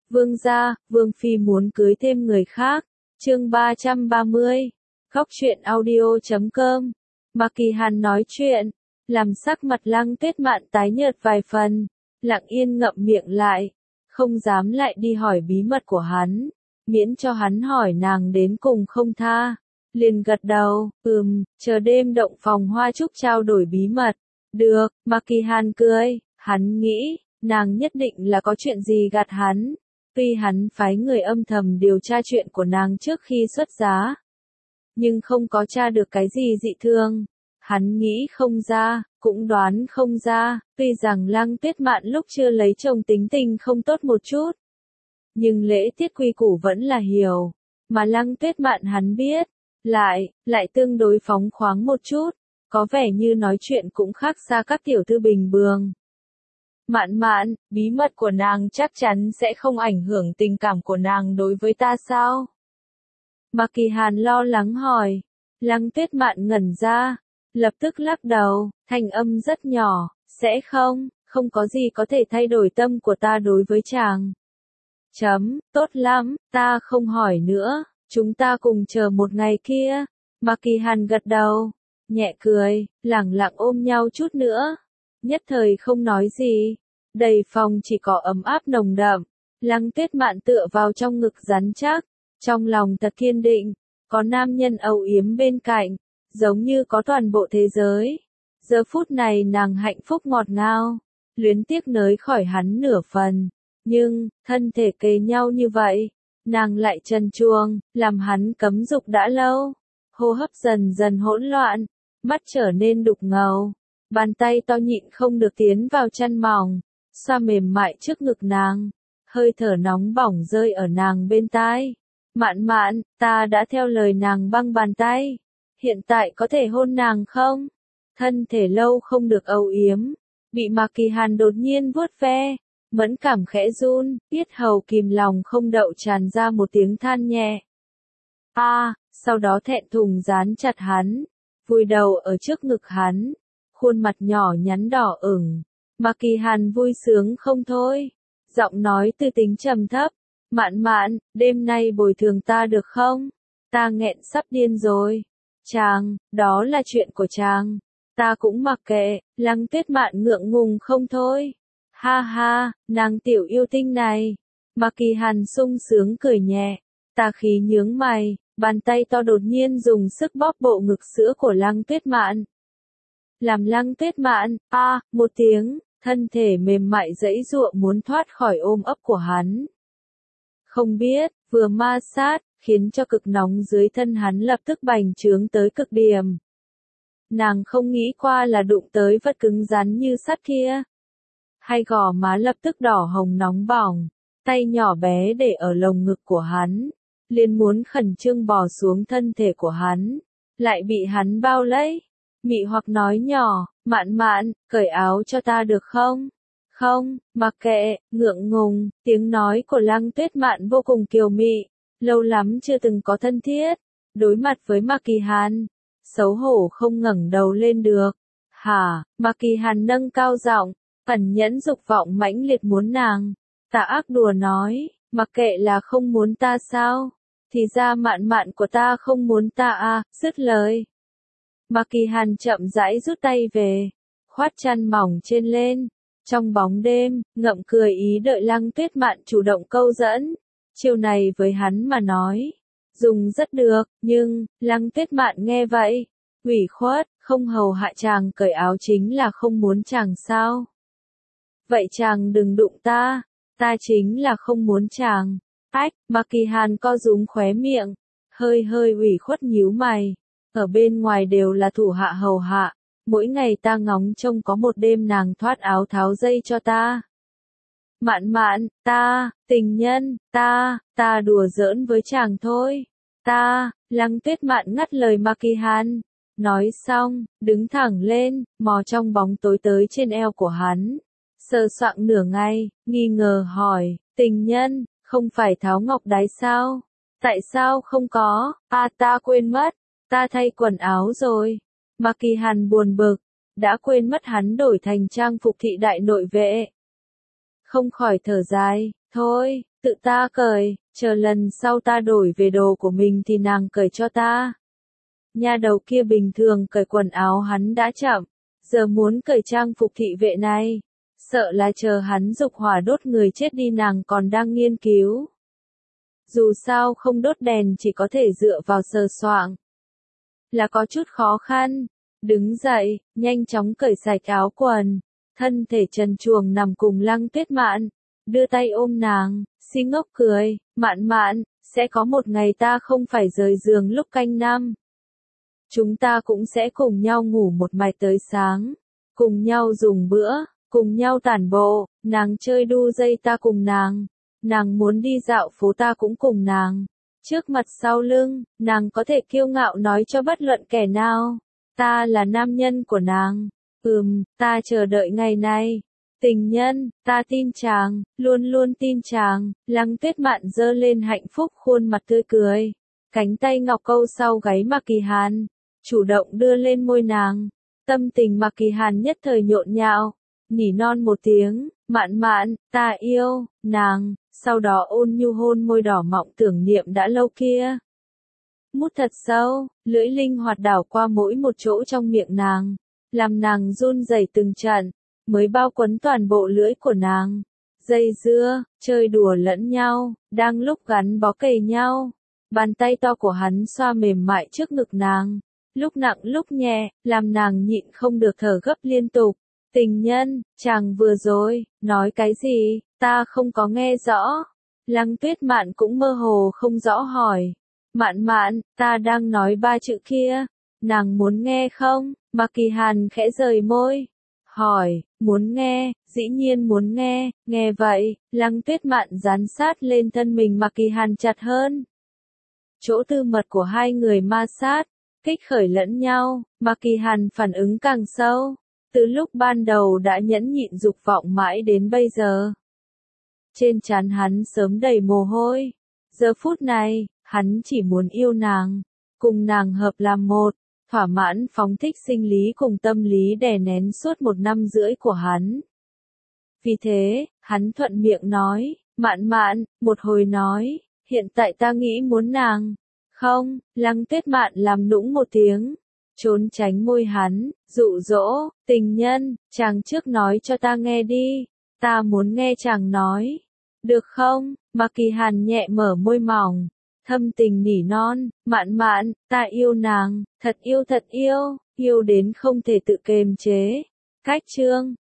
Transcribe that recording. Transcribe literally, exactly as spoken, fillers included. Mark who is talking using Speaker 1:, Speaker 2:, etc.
Speaker 1: Vương gia, Vương Phi muốn cưới thêm người khác. Chương ba trăm ba mươi. Góc truyện audio chấm com. Mạc Kỳ Hàn nói chuyện, làm sắc mặt Lăng Tuyết Mạn tái nhợt vài phần, lặng yên ngậm miệng lại, không dám lại đi hỏi bí mật của hắn, miễn cho hắn hỏi nàng đến cùng không tha. Liền gật đầu, ừm, chờ đêm động phòng hoa trúc trao đổi bí mật. Được, Mạc Kỳ Hàn cười, hắn nghĩ, nàng nhất định là có chuyện gì gạt hắn. Tuy hắn phái người âm thầm điều tra chuyện của nàng trước khi xuất giá, nhưng không có tra được cái gì dị thường. Hắn nghĩ không ra, cũng đoán không ra, tuy rằng Lăng Tuyết Mạn lúc chưa lấy chồng tính tình không tốt một chút, nhưng lễ tiết quy củ vẫn là hiểu, mà Lăng Tuyết Mạn hắn biết, lại, lại tương đối phóng khoáng một chút, có vẻ như nói chuyện cũng khác xa các tiểu thư bình thường. Mạn Mạn, bí mật của nàng chắc chắn sẽ không ảnh hưởng tình cảm của nàng đối với ta sao? Mạc Kỳ Hàn lo lắng hỏi. Lăng Tuyết Mạn ngẩn ra, lập tức lắc đầu, thanh âm rất nhỏ, sẽ không, không có gì có thể thay đổi tâm của ta đối với chàng. Chấm, tốt lắm, ta không hỏi nữa, chúng ta cùng chờ một ngày kia. Mạc Kỳ Hàn gật đầu, nhẹ cười, lẳng lặng ôm nhau chút nữa. Nhất thời không nói gì, đầy phòng chỉ có ấm áp nồng đậm. Lăng Tuyết Mạn tựa vào trong ngực rắn chắc, trong lòng thật kiên định, có nam nhân âu yếm bên cạnh, giống như có toàn bộ thế giới. Giờ phút này nàng hạnh phúc ngọt ngào, luyến tiếc nới khỏi hắn nửa phần, nhưng, thân thể kề nhau như vậy, nàng lại trần truồng, làm hắn cấm dục đã lâu. Hô hấp dần dần hỗn loạn, mắt trở nên đục ngầu. Bàn tay to nhịn không được tiến vào chăn mỏng, xoa mềm mại trước ngực nàng, hơi thở nóng bỏng rơi ở nàng bên tai. Mạn Mạn, ta đã theo lời nàng băng bàn tay, hiện tại có thể hôn nàng không? Thân thể lâu không được âu yếm, bị Mạc Kỳ Hàn đột nhiên vuốt ve, mẫn cảm khẽ run, yết hầu kìm lòng không đậu tràn ra một tiếng than nhẹ. A, à, sau đó thẹn thùng dán chặt hắn, vùi đầu ở trước ngực hắn. Khuôn mặt nhỏ nhắn đỏ ửng, Mạc Kỳ Hàn vui sướng không thôi, giọng nói từ tính trầm thấp, Mạn Mạn, đêm nay bồi thường ta được không? Ta nghẹn sắp điên rồi. Chàng, đó là chuyện của chàng, ta cũng mặc kệ. Lăng Tuyết Mạn ngượng ngùng không thôi. Ha ha, nàng tiểu yêu tinh này. Mạc Kỳ Hàn sung sướng cười nhẹ, tà khí nhướng mày, bàn tay to đột nhiên dùng sức bóp bộ ngực sữa của Lăng Tuyết Mạn. Làm Lăng Tuyết Mạn, a, à, một tiếng, thân thể mềm mại giãy giụa muốn thoát khỏi ôm ấp của hắn. Không biết, vừa ma sát, khiến cho cực nóng dưới thân hắn lập tức bành trướng tới cực điểm. Nàng không nghĩ qua là đụng tới vật cứng rắn như sắt kia. Hai gò má lập tức đỏ hồng nóng bỏng, tay nhỏ bé để ở lồng ngực của hắn, liền muốn khẩn trương bò xuống thân thể của hắn, lại bị hắn bao lấy. Mị hoặc nói nhỏ, Mạn Mạn, cởi áo cho ta được không? Không, mặc kệ, ngượng ngùng, tiếng nói của Lăng Tuyết Mạn vô cùng kiều mị, lâu lắm chưa từng có thân thiết, đối mặt với Mạc Kỳ Hàn, xấu hổ không ngẩng đầu lên được. Hả, Mạc Kỳ Hàn nâng cao giọng, ẩn nhẫn dục vọng mãnh liệt muốn nàng, tà ác đùa nói, mặc kệ là không muốn ta sao, thì ra Mạn Mạn của ta không muốn ta à, dứt lời. Mạc Kỳ Hàn chậm rãi rút tay về, khoát chăn mỏng trên lên, trong bóng đêm, ngậm cười ý đợi Lăng Tuyết Mạn chủ động câu dẫn. Chiều này với hắn mà nói, dùng rất được, nhưng, Lăng Tuyết Mạn nghe vậy, ủy khuất, không hầu hạ chàng cởi áo chính là không muốn chàng sao? Vậy chàng đừng đụng ta, ta chính là không muốn chàng. Ách, Mạc Kỳ Hàn co rúm khóe miệng, hơi hơi ủy khuất nhíu mày. Ở bên ngoài đều là thủ hạ hầu hạ, mỗi ngày ta ngóng trông có một đêm nàng thoát áo tháo dây cho ta. Mạn Mạn, ta, tình nhân, ta, ta đùa giỡn với chàng thôi. Ta, Lăng Tuyết Mạn ngắt lời Mạc Kỳ Hàn. Nói xong, đứng thẳng lên, mò trong bóng tối tới trên eo của hắn. Sờ soạng nửa ngày, nghi ngờ hỏi, tình nhân, không phải tháo ngọc đái sao? Tại sao không có? À ta quên mất. Ta thay quần áo rồi. Mạc Kỳ Hàn buồn bực, đã quên mất hắn đổi thành trang phục thị đại nội vệ. Không khỏi thở dài, thôi, tự ta cởi, chờ lần sau ta đổi về đồ của mình thì nàng cởi cho ta. Nha đầu kia bình thường cởi quần áo hắn đã chậm, giờ muốn cởi trang phục thị vệ này, sợ là chờ hắn dục hỏa đốt người chết đi nàng còn đang nghiên cứu. Dù sao không đốt đèn chỉ có thể dựa vào sờ soạng, là có chút khó khăn. Đứng dậy, nhanh chóng cởi sạch áo quần, thân thể trần truồng nằm cùng Lăng Tuyết Mạn, đưa tay ôm nàng, si ngốc cười, Mạn Mạn, sẽ có một ngày ta không phải rời giường lúc canh năm. Chúng ta cũng sẽ cùng nhau ngủ một mạch tới sáng, cùng nhau dùng bữa, cùng nhau tản bộ, nàng chơi đu dây ta cùng nàng, nàng muốn đi dạo phố ta cũng cùng nàng. Trước mặt sau lưng, nàng có thể kiêu ngạo nói cho bất luận kẻ nào, ta là nam nhân của nàng. Ừm, ta chờ đợi ngày này. Tình nhân, ta tin chàng, luôn luôn tin chàng. Lăng Tuyết Mạn giơ lên hạnh phúc khuôn mặt tươi cười, cánh tay ngọc câu sau gáy Mạc Kỳ Hàn, chủ động đưa lên môi nàng. Tâm tình Mạc Kỳ Hàn nhất thời nhộn nhạo, nỉ non một tiếng, Mạn Mạn, ta yêu nàng, sau đó ôn nhu hôn môi đỏ mọng tưởng niệm đã lâu kia. Mút thật sâu, lưỡi linh hoạt đảo qua mỗi một chỗ trong miệng nàng, làm nàng run rẩy từng trận, mới bao quấn toàn bộ lưỡi của nàng. Dây dưa, chơi đùa lẫn nhau, đang lúc gắn bó kề nhau. Bàn tay to của hắn xoa mềm mại trước ngực nàng, lúc nặng lúc nhẹ, làm nàng nhịn không được thở gấp liên tục. Tình nhân, chàng vừa rồi, nói cái gì, ta không có nghe rõ. Lăng Tuyết Mạn cũng mơ hồ không rõ hỏi. Mạn Mạn, ta đang nói ba chữ kia, nàng muốn nghe không? Mạc Kỳ Hàn khẽ rời môi, hỏi, muốn nghe, dĩ nhiên muốn nghe, nghe vậy, Lăng Tuyết Mạn dán sát lên thân mình Mạc Kỳ Hàn chặt hơn. Chỗ tư mật của hai người ma sát, kích khởi lẫn nhau, Mạc Kỳ Hàn phản ứng càng sâu, từ lúc ban đầu đã nhẫn nhịn dục vọng mãi đến bây giờ. Trên trán hắn sớm đầy mồ hôi, giờ phút này, hắn chỉ muốn yêu nàng, cùng nàng hợp làm một, thỏa mãn phóng thích sinh lý cùng tâm lý đè nén suốt một năm rưỡi của hắn. Vì thế, hắn thuận miệng nói, Mạn Mạn, một hồi nói, hiện tại ta nghĩ muốn nàng. Không, Lăng Tuyết Mạn làm nũng một tiếng, trốn tránh môi hắn, dụ dỗ, tình nhân, chàng trước nói cho ta nghe đi, ta muốn nghe chàng nói. Được không? Mạc Kỳ Hàn nhẹ mở môi mỏng, thâm tình nỉ non, Mạn Mạn, ta yêu nàng, thật yêu thật yêu, yêu đến không thể tự kiềm chế. Cách chương